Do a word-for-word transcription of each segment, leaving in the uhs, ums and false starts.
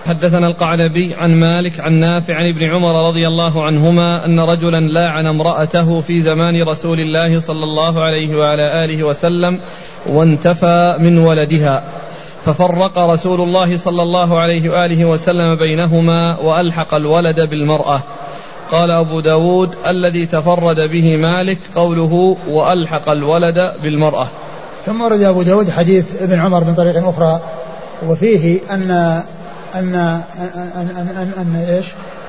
حدثنا القعنبي عن مالك عن نافع عن ابن عمر رضي الله عنهما أن رجلا لاعن امرأته في زمان رسول الله صلى الله عليه وعلى آله وسلم وانتفى من ولدها، ففرق رسول الله صلى الله عليه وآله وسلم بينهما وألحق الولد بالمرأة. قال أبو داود الذي تفرد به مالك قوله وألحق الولد بالمرأة. ثم ورد أبو داود حديث ابن عمر من طريق أخرى وفيه أن أن أن أن, أن, أن إيش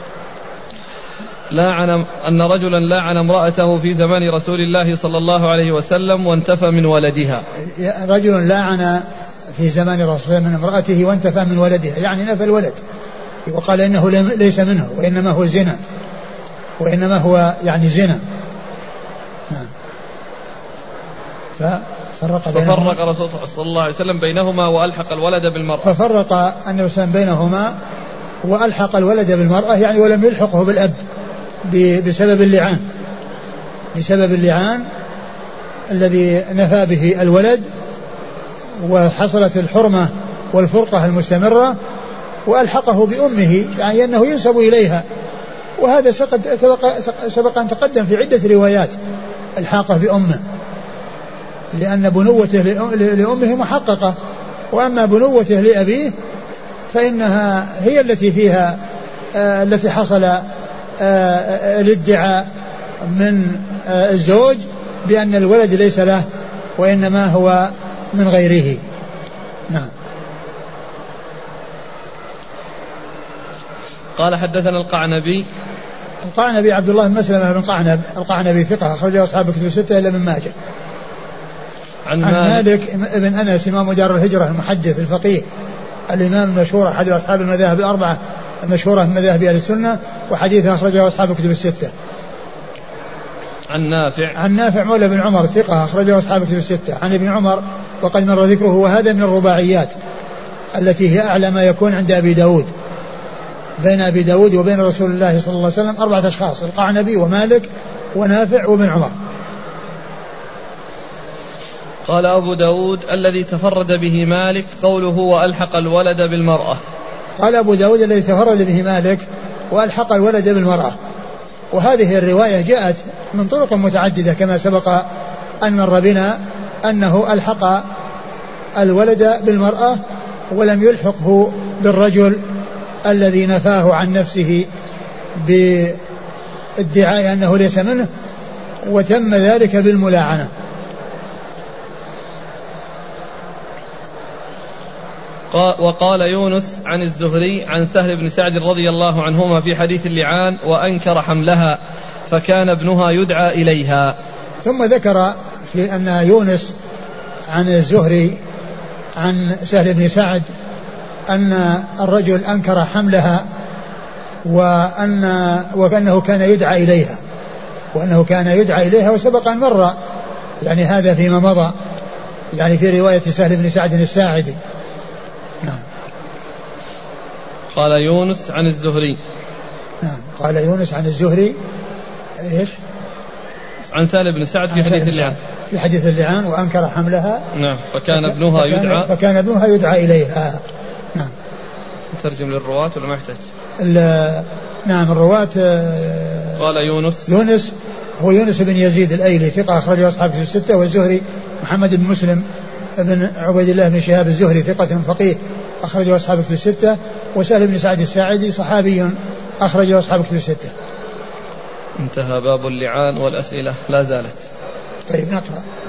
لاعن أن رجلا لاعن امرأته في زمان رسول الله صلى الله عليه وسلم وانتفى من ولدها. رجل لاعن في زمان رسول الله من امرأته وانتفى من ولدها، يعني نفى الولد وقال إنه ليس منه وإنما هو زنا، وإنما هو يعني زنا. نعم. ففرق ففرق رسول الله صلى الله عليه وسلم بينهما وألحق الولد بالمرأة. ففرق النبي صلى الله عليه وسلم بينهما وألحق الولد بالمرأة، يعني ولم يلحقه بالأب بسبب اللعان، بسبب اللعان الذي نفى به الولد، وحصلت الحرمة والفرقة المستمرة، وألحقه بأمه، يعني أنه ينسب إليها. وهذا سبق أن تقدم في عدة روايات الحاقه بأمه، لأن بنوته لأمه محققة، وأما بنوته لأبيه فإنها هي التي فيها آه التي حصل آه الادعاء من آه الزوج بأن الولد ليس له وإنما هو من غيره. نعم. قال حدثنا القعنبي. القعنبي عبد الله بن مسلمة بن قعنب القعنبي ثقة أخرجه أصحاب الكتب الستة إلا من ماجه. عن, عن مالك بن أنس إمام دار الهجرة المحدث الفقيه الإمام المشهور أحد أصحاب المذاهب الأربعة المشهورة من مذاهب أهل السنة، وحديثه أخرجه أصحاب الكتب الستة. عن نافع عن نافع مولى بن عمر ثقة أخرجه أصحاب الكتب الستة عن ابن عمر وقد مر ذكره، وهذا من الرباعيات التي هي أعلى ما يكون عند أبي داود. بين أبي داود وبين رسول الله صلى الله عليه وسلم أربعة أشخاص: القعنبي ومالك ونافع وابن عمر. قال أبو داود الذي تفرد به مالك قوله وألحق الولد بالمرأة. قال أبو داود الذي تفرد به مالك وألحق الولد بالمرأة. وهذه الرواية جاءت من طرق متعددة كما سبق أن مر بنا أنه ألحق الولد بالمرأة ولم يلحقه بالرجل الذي نفاه عن نفسه بادعاء أنه ليس منه، وتم ذلك بالملاعنة. وقال يونس عن الزهري عن سهل بن سعد رضي الله عنهما في حديث اللعان وأنكر حملها فكان ابنها يدعى إليها. ثم ذكر في أن يونس عن الزهري عن سهل بن سعد أن الرجل أنكر حملها وأن وأنه كان يدعى إليها وأنه كان يدعى إليها وسبق أن مر يعني هذا فيما مضى، يعني في رواية سهل بن سعد الساعدي. نعم. قال يونس عن الزهري. نعم. قال يونس عن الزهري ايش؟ عن سهل بن سعد في حديث اللعان. في حديث اللعان وأنكر حملها. نعم. فكان ابنها فكان يدعى. فكان ابنها يدعى إليها. نعم. ترجم للرواة ولا ما يحتاج؟ نعم الرواة. قال يونس. يونس هو يونس بن يزيد الأيلي ثقة أخرجه أصحاب الكتب الستة، والزهري محمد بن مسلم ابن عبيد الله بن شهاب الزهري ثقة فقيه أخرجه أصحاب الكتب الستة، وسهل بن سعد الساعدي صحابي أخرجه أصحاب الكتب الستة. انتهى باب اللعان والأسئلة لا زالت. طيب نقرأ.